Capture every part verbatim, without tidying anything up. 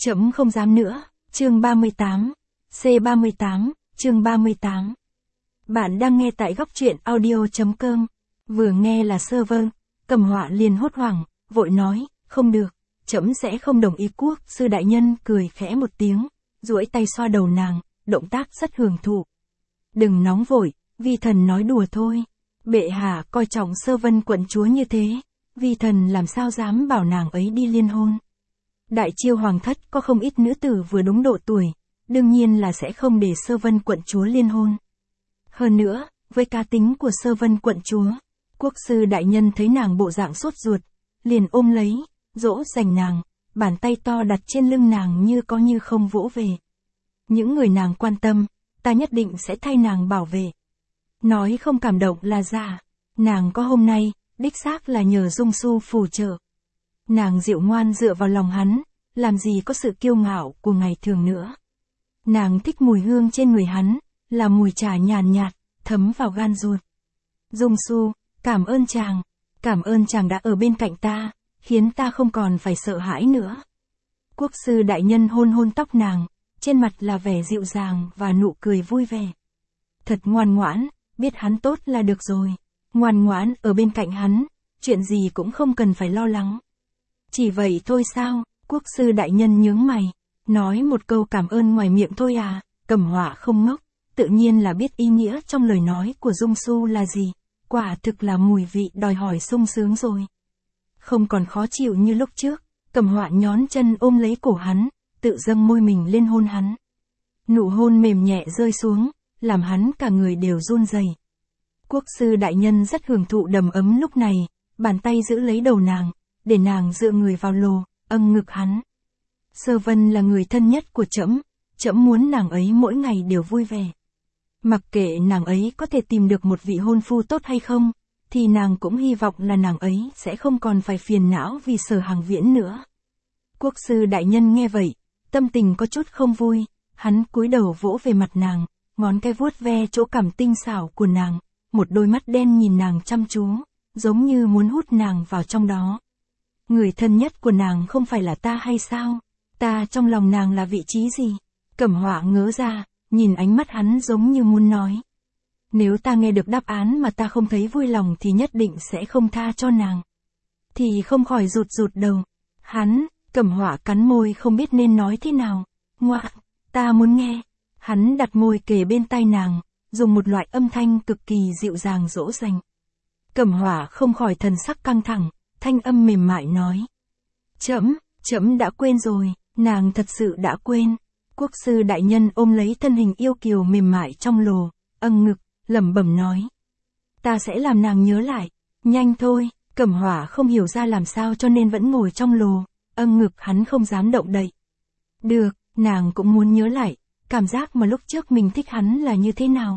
Trẫm không dám nữa, chương ba mươi tám, C ba mươi tám, chương ba mươi tám. Bạn đang nghe tại góc truyện audio.com, vừa nghe là server, Cầm Họa liền hốt hoảng, vội nói, không được, trẫm sẽ không đồng ý. Quốc sư đại nhân cười khẽ một tiếng, duỗi tay xoa đầu nàng, động tác rất hưởng thụ. Đừng nóng vội, vi thần nói đùa thôi. Bệ hạ coi trọng Sơ Vân quận chúa như thế, vi thần làm sao dám bảo nàng ấy đi liên hôn. Đại Chiêu hoàng thất có không ít nữ tử vừa đúng độ tuổi, đương nhiên là sẽ không để Sơ Vân quận chúa liên hôn. Hơn nữa, với cá tính của Sơ Vân quận chúa, quốc sư đại nhân thấy nàng bộ dạng sốt ruột, liền ôm lấy, dỗ dành nàng, bàn tay to đặt trên lưng nàng như có như không vỗ về. Những người nàng quan tâm, ta nhất định sẽ thay nàng bảo vệ. Nói không cảm động là giả, nàng có hôm nay, đích xác là nhờ Dung Su phù trợ. Nàng dịu ngoan dựa vào lòng hắn, làm gì có sự kiêu ngạo của ngày thường nữa. Nàng thích mùi hương trên người hắn, là mùi trà nhàn nhạt, thấm vào gan ruột. Dung Su, cảm ơn chàng, cảm ơn chàng đã ở bên cạnh ta, khiến ta không còn phải sợ hãi nữa. Quốc sư đại nhân hôn hôn tóc nàng, trên mặt là vẻ dịu dàng và nụ cười vui vẻ. Thật ngoan ngoãn, biết hắn tốt là được rồi. Ngoan ngoãn ở bên cạnh hắn, chuyện gì cũng không cần phải lo lắng. Chỉ vậy thôi sao? Quốc sư đại nhân nhướng mày, nói một câu cảm ơn ngoài miệng thôi à? Cầm Họa không ngốc, tự nhiên là biết ý nghĩa trong lời nói của Dung Su là gì. Quả thực là mùi vị đòi hỏi sung sướng rồi. Không còn khó chịu như lúc trước, Cầm Họa nhón chân ôm lấy cổ hắn, tự dâng môi mình lên hôn hắn. Nụ hôn mềm nhẹ rơi xuống, làm hắn cả người đều run rẩy. Quốc sư đại nhân rất hưởng thụ đầm ấm lúc này, bàn tay giữ lấy đầu nàng, để nàng dựa người vào lồ, âng ngực hắn. Sơ Vân là người thân nhất của trẫm, trẫm muốn nàng ấy mỗi ngày đều vui vẻ. Mặc kệ nàng ấy có thể tìm được một vị hôn phu tốt hay không, thì nàng cũng hy vọng là nàng ấy sẽ không còn phải phiền não vì Sở Hàng Viễn nữa. Quốc sư đại nhân nghe vậy, tâm tình có chút không vui, hắn cúi đầu vỗ về mặt nàng, ngón cái vuốt ve chỗ cằm tinh xảo của nàng, một đôi mắt đen nhìn nàng chăm chú, giống như muốn hút nàng vào trong đó. Người thân nhất của nàng không phải là ta hay sao? Ta trong lòng nàng là vị trí gì? Cẩm Họa ngớ ra, nhìn ánh mắt hắn giống như muốn nói. Nếu ta nghe được đáp án mà ta không thấy vui lòng thì nhất định sẽ không tha cho nàng. Thì không khỏi rụt rụt đầu. Hắn, Cẩm Họa cắn môi không biết nên nói thế nào. Ngoạ, ta muốn nghe. Hắn đặt môi kề bên tai nàng, dùng một loại âm thanh cực kỳ dịu dàng dỗ dành. Cẩm Họa không khỏi thần sắc căng thẳng, thanh âm mềm mại nói. Trẫm, trẫm đã quên rồi, nàng thật sự đã quên. Quốc sư đại nhân ôm lấy thân hình yêu kiều mềm mại trong lồ, âng ngực, lẩm bẩm nói. Ta sẽ làm nàng nhớ lại, nhanh thôi. Cẩm Họa không hiểu ra làm sao cho nên vẫn ngồi trong lồ, âng ngực hắn không dám động đậy. Được, nàng cũng muốn nhớ lại, cảm giác mà lúc trước mình thích hắn là như thế nào.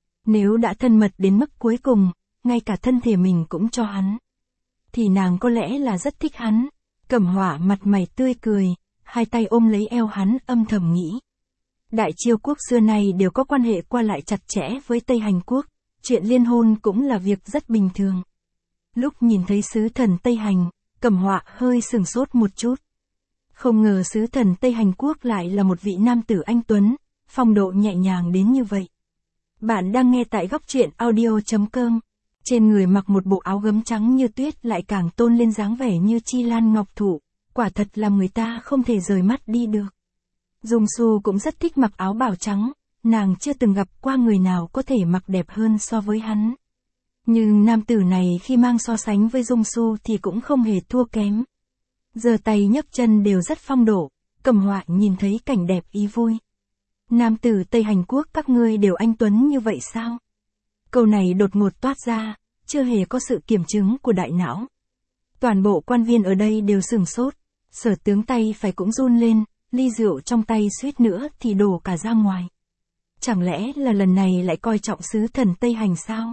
Nếu đã thân mật đến mức cuối cùng, ngay cả thân thể mình cũng cho hắn, thì nàng có lẽ là rất thích hắn. Cẩm Họa mặt mày tươi cười, hai tay ôm lấy eo hắn âm thầm nghĩ. Đại Chiêu quốc xưa nay đều có quan hệ qua lại chặt chẽ với Tây Hành quốc, chuyện liên hôn cũng là việc rất bình thường. Lúc nhìn thấy sứ thần Tây Hành, Cẩm Họa hơi sửng sốt một chút. Không ngờ sứ thần Tây Hành quốc lại là một vị nam tử anh tuấn, phong độ nhẹ nhàng đến như vậy. Bạn đang nghe tại góc truyện audio.com. Trên người mặc một bộ áo gấm trắng như tuyết lại càng tôn lên dáng vẻ như chi lan ngọc thụ, quả thật làm người ta không thể rời mắt đi được. Dung Su cũng rất thích mặc áo bào trắng, nàng chưa từng gặp qua người nào có thể mặc đẹp hơn so với hắn. Nhưng nam tử này khi mang so sánh với Dung Su thì cũng không hề thua kém. Giơ tay nhấc chân đều rất phong độ, Cẩm Họa nhìn thấy cảnh đẹp ý vui. Nam tử Tây Hành quốc các ngươi đều anh tuấn như vậy sao? Câu này đột ngột toát ra, chưa hề có sự kiểm chứng của đại não. Toàn bộ quan viên ở đây đều sửng sốt, Sở tướng tay phải cũng run lên, ly rượu trong tay suýt nữa thì đổ cả ra ngoài. Chẳng lẽ là lần này lại coi trọng sứ thần Tây Hành sao?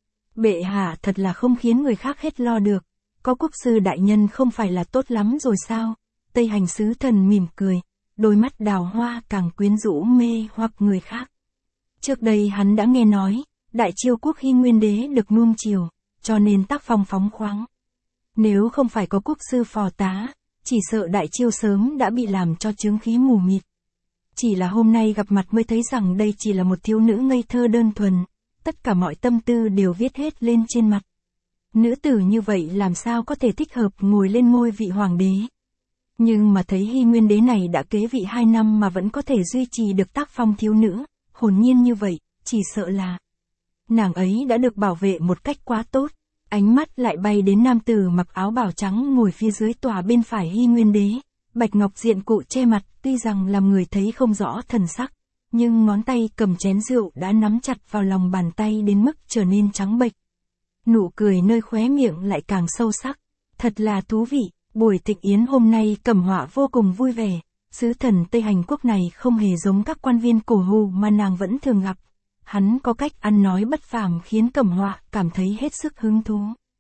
Bệ hạ thật là không khiến người khác hết lo được, có quốc sư đại nhân không phải là tốt lắm rồi sao? Tây Hành sứ thần mỉm cười, đôi mắt đào hoa càng quyến rũ mê hoặc người khác. Trước đây hắn đã nghe nói, Đại Chiêu quốc Hy Nguyên đế được nuông chiều, cho nên tác phong phóng khoáng. Nếu không phải có quốc sư phò tá, chỉ sợ đại chiêu sớm đã bị làm cho chướng khí mù mịt. Chỉ là hôm nay gặp mặt mới thấy rằng đây chỉ là một thiếu nữ ngây thơ đơn thuần, tất cả mọi tâm tư đều viết hết lên trên mặt. Nữ tử như vậy làm sao có thể thích hợp ngồi lên ngôi vị hoàng đế. Nhưng mà thấy Hy Nguyên đế này đã kế vị hai năm mà vẫn có thể duy trì được tác phong thiếu nữ, hồn nhiên như vậy, chỉ sợ là nàng ấy đã được bảo vệ một cách quá tốt. Ánh mắt lại bay đến nam tử mặc áo bào trắng ngồi phía dưới tòa bên phải Hy Nguyên đế. Bạch ngọc diện cụ che mặt, tuy rằng làm người thấy không rõ thần sắc, nhưng ngón tay cầm chén rượu đã nắm chặt vào lòng bàn tay đến mức trở nên trắng bệch. Nụ cười nơi khóe miệng lại càng sâu sắc. Thật là thú vị, buổi thịnh yến hôm nay Cẩm Họa vô cùng vui vẻ. Sứ thần Tây Hành quốc này không hề giống các quan viên cổ hù mà nàng vẫn thường gặp. Hắn có cách ăn nói bất phàm khiến Cẩm Họa cảm thấy hết sức hứng thú.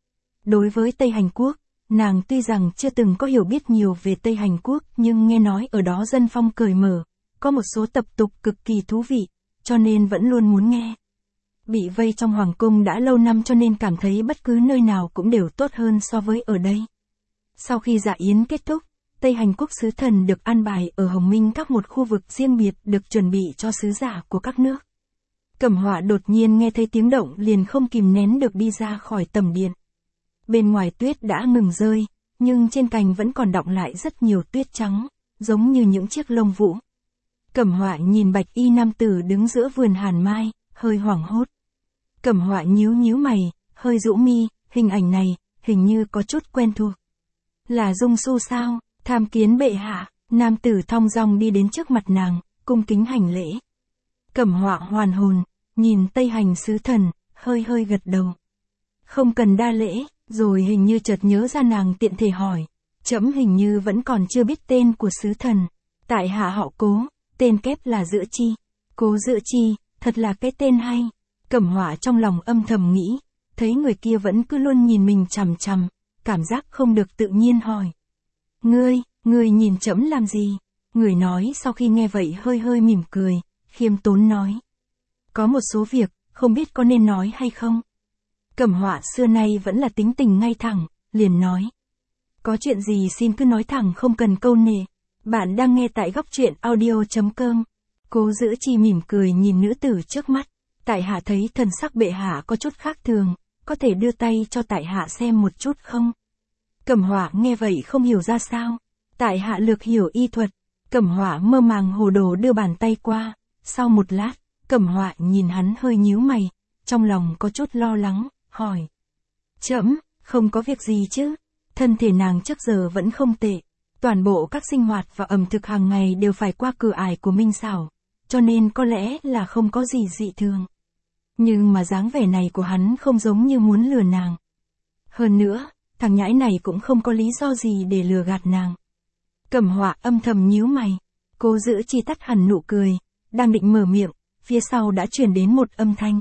Đối với Tây Hành quốc, nàng tuy rằng chưa từng có hiểu biết nhiều về Tây Hành quốc nhưng nghe nói ở đó dân phong cởi mở, có một số tập tục cực kỳ thú vị, cho nên vẫn luôn muốn nghe. Bị vây trong hoàng cung đã lâu năm cho nên cảm thấy bất cứ nơi nào cũng đều tốt hơn so với ở đây. Sau khi dạ yến kết thúc, Tây Hành quốc sứ thần được an bài ở Hồng Minh các một khu vực riêng biệt được chuẩn bị cho sứ giả của các nước. Cẩm Họa đột nhiên nghe thấy tiếng động liền không kìm nén được đi ra khỏi tầm điện. Bên ngoài tuyết đã ngừng rơi, nhưng trên cành vẫn còn đọng lại rất nhiều tuyết trắng, giống như những chiếc lông vũ. Cẩm Họa nhìn bạch y nam tử đứng giữa vườn hàn mai, hơi hoảng hốt. Cẩm Họa nhíu nhíu mày, hơi rũ mi, hình ảnh này, hình như có chút quen thuộc. Là Dung Su sao? Tham kiến bệ hạ. Nam tử thong dong đi đến trước mặt nàng, cung kính hành lễ. Cẩm Họa hoàn hồn, nhìn Tây Hành sứ thần, hơi hơi gật đầu. Không cần đa lễ, rồi hình như chợt nhớ ra nàng tiện thể hỏi. Trẫm hình như vẫn còn chưa biết tên của sứ thần. Tại hạ họ Cố, tên kép là Giữa Chi. Cố Giữa Chi, thật là cái tên hay. Cẩm Họa trong lòng âm thầm nghĩ, thấy người kia vẫn cứ luôn nhìn mình chằm chằm, cảm giác không được tự nhiên hỏi. Ngươi, ngươi nhìn trẫm làm gì? Người nói sau khi nghe vậy hơi hơi mỉm cười, khiêm tốn nói. Có một số việc, không biết có nên nói hay không? Cẩm Họa xưa nay vẫn là tính tình ngay thẳng, liền nói. Có chuyện gì xin cứ nói thẳng không cần câu nệ. Bạn đang nghe tại góc truyện audio chấm com. Cố Giữ Chi mỉm cười nhìn nữ tử trước mắt. Tại hạ thấy thần sắc bệ hạ có chút khác thường, có thể đưa tay cho tại hạ xem một chút không? Cẩm Họa nghe vậy không hiểu ra sao. Tại hạ lược hiểu y thuật. Cẩm Họa mơ màng hồ đồ đưa bàn tay qua. Sau một lát, Cẩm Họa nhìn hắn hơi nhíu mày, trong lòng có chút lo lắng, hỏi. Trẫm, không có việc gì chứ? Thân thể nàng trước giờ vẫn không tệ. Toàn bộ các sinh hoạt và ẩm thực hàng ngày đều phải qua cửa ải của Minh Xảo, cho nên có lẽ là không có gì dị thường. Nhưng mà dáng vẻ này của hắn không giống như muốn lừa nàng. Hơn nữa, thằng nhãi này cũng không có lý do gì để lừa gạt nàng. Cẩm Họa âm thầm nhíu mày, Cố Giữ Chi tắt hẳn nụ cười, đang định mở miệng, phía sau đã truyền đến một âm thanh.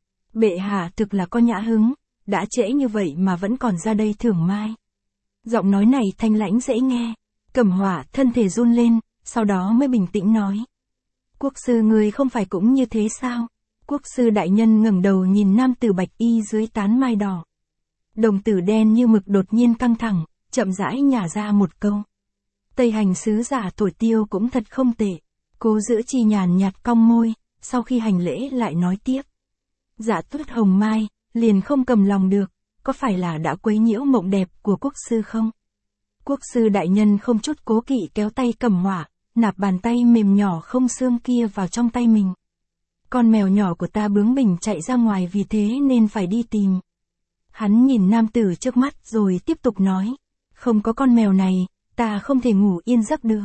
Bệ hạ thực là có nhã hứng, đã trễ như vậy mà vẫn còn ra đây thưởng mai. Giọng nói này thanh lãnh dễ nghe. Cẩm Họa thân thể run lên, sau đó mới bình tĩnh nói. Quốc sư người không phải cũng như thế sao? Quốc sư đại nhân ngẩng đầu nhìn nam tử bạch y dưới tán mai đỏ. Đồng tử đen như mực đột nhiên căng thẳng, chậm rãi nhả ra một câu. Tây Hành sứ giả thổi tiêu cũng thật không tệ. Cố Giữ Chi nhàn nhạt cong môi, sau khi hành lễ lại nói tiếp. Dạ Tuyết Hồng Mai, liền không cầm lòng được, có phải là đã quấy nhiễu mộng đẹp của quốc sư không? Quốc sư đại nhân không chút cố kỵ kéo tay Cẩm Họa, nạp bàn tay mềm nhỏ không xương kia vào trong tay mình. Con mèo nhỏ của ta bướng bỉnh chạy ra ngoài vì thế nên phải đi tìm. Hắn nhìn nam tử trước mắt rồi tiếp tục nói. Không có con mèo này, ta không thể ngủ yên giấc được.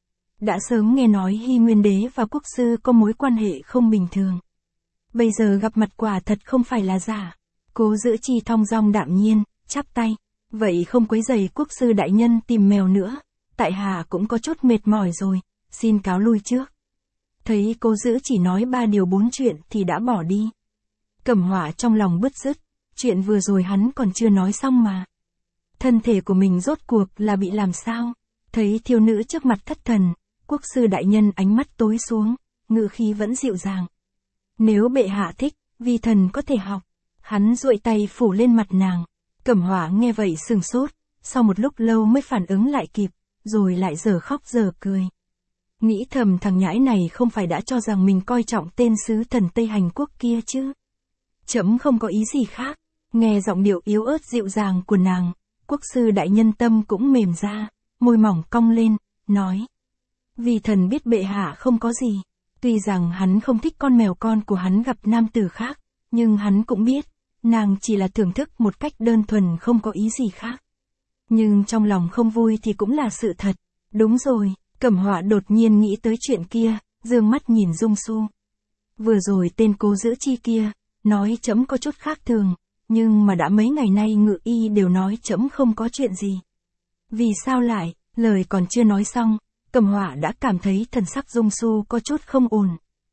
Đã sớm nghe nói Hy Nguyên đế và quốc sư có mối quan hệ không bình thường. Bây giờ gặp mặt quả thật không phải là giả. Cố Giữ Chi thong dong đạm nhiên, chắp tay. Vậy không quấy rầy quốc sư đại nhân tìm mèo nữa. Tại hạ cũng có chút mệt mỏi rồi, xin cáo lui trước. Thấy Cố Giữ chỉ nói ba điều bốn chuyện thì đã bỏ đi. Cẩm Họa trong lòng bứt rứt, chuyện vừa rồi hắn còn chưa nói xong mà. Thân thể của mình rốt cuộc là bị làm sao? Thấy thiếu nữ trước mặt thất thần, quốc sư đại nhân ánh mắt tối xuống, ngữ khí vẫn dịu dàng. Nếu bệ hạ thích, vi thần có thể học. Hắn duỗi tay phủ lên mặt nàng. Cẩm Họa nghe vậy sừng sốt, sau một lúc lâu mới phản ứng lại kịp, rồi lại giờ khóc giờ cười. Nghĩ thầm thằng nhãi này không phải đã cho rằng mình coi trọng tên sứ thần Tây Hành Quốc kia chứ. Trẫm không có ý gì khác. Nghe giọng điệu yếu ớt dịu dàng của nàng, quốc sư đại nhân tâm cũng mềm ra, môi mỏng cong lên, nói. Vì thần biết bệ hạ không có gì. Tuy rằng hắn không thích con mèo con của hắn gặp nam tử khác, nhưng hắn cũng biết, nàng chỉ là thưởng thức một cách đơn thuần không có ý gì khác. Nhưng trong lòng không vui thì cũng là sự thật. Đúng rồi, Cẩm Họa đột nhiên nghĩ tới chuyện kia, dương mắt nhìn Dung Xu. Vừa rồi tên Cố Giữ Chi kia, nói trẫm có chút khác thường, nhưng mà đã mấy ngày nay Ngự Y đều nói trẫm không có chuyện gì. Vì sao lại, lời còn chưa nói xong, Cẩm Họa đã cảm thấy thần sắc Dung Xu có chút không ổn.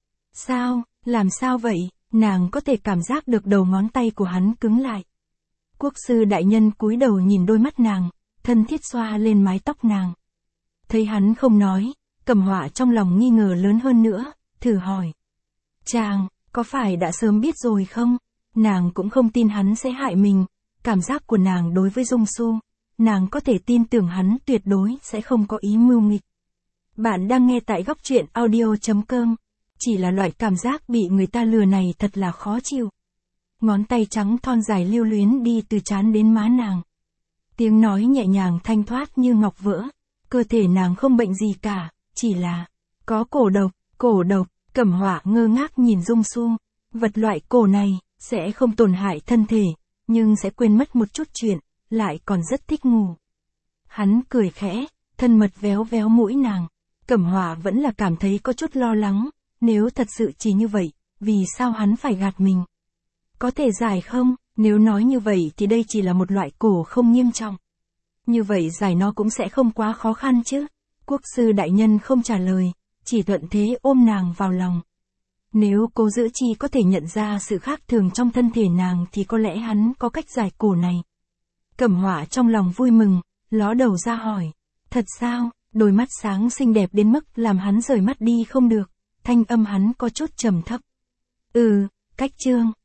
Sao, làm sao vậy, nàng có thể cảm giác được đầu ngón tay của hắn cứng lại. Quốc sư đại nhân cúi đầu nhìn đôi mắt nàng, thân thiết xoa lên mái tóc nàng. Thấy hắn không nói, Cẩm Họa trong lòng nghi ngờ lớn hơn nữa, thử hỏi. Chàng, có phải đã sớm biết rồi không? Nàng cũng không tin hắn sẽ hại mình, cảm giác của nàng đối với Dung Xu, nàng có thể tin tưởng hắn tuyệt đối sẽ không có ý mưu nghịch. Bạn đang nghe tại góc truyện audio chấm com, chỉ là loại cảm giác bị người ta lừa này thật là khó chịu. Ngón tay trắng thon dài lưu luyến đi từ trán đến má nàng. Tiếng nói nhẹ nhàng thanh thoát như ngọc vỡ, cơ thể nàng không bệnh gì cả, chỉ là có cổ độc, cổ độc. Cẩm Họa ngơ ngác nhìn Dung Xu, vật loại cổ này sẽ không tổn hại thân thể, nhưng sẽ quên mất một chút chuyện, lại còn rất thích ngủ. Hắn cười khẽ, thân mật véo véo mũi nàng. Cẩm Họa vẫn là cảm thấy có chút lo lắng, nếu thật sự chỉ như vậy, vì sao hắn phải gạt mình? Có thể giải không? Nếu nói như vậy thì đây chỉ là một loại cổ không nghiêm trọng. Như vậy giải nó cũng sẽ không quá khó khăn chứ. Quốc sư đại nhân không trả lời, chỉ thuận thế ôm nàng vào lòng. Nếu Cố Giữ Chi có thể nhận ra sự khác thường trong thân thể nàng thì có lẽ hắn có cách giải cổ này. Cẩm Họa trong lòng vui mừng, ló đầu ra hỏi. Thật sao? Đôi mắt sáng xinh đẹp đến mức làm hắn rời mắt đi không được, thanh âm hắn có chút trầm thấp. Ừ, cách chương.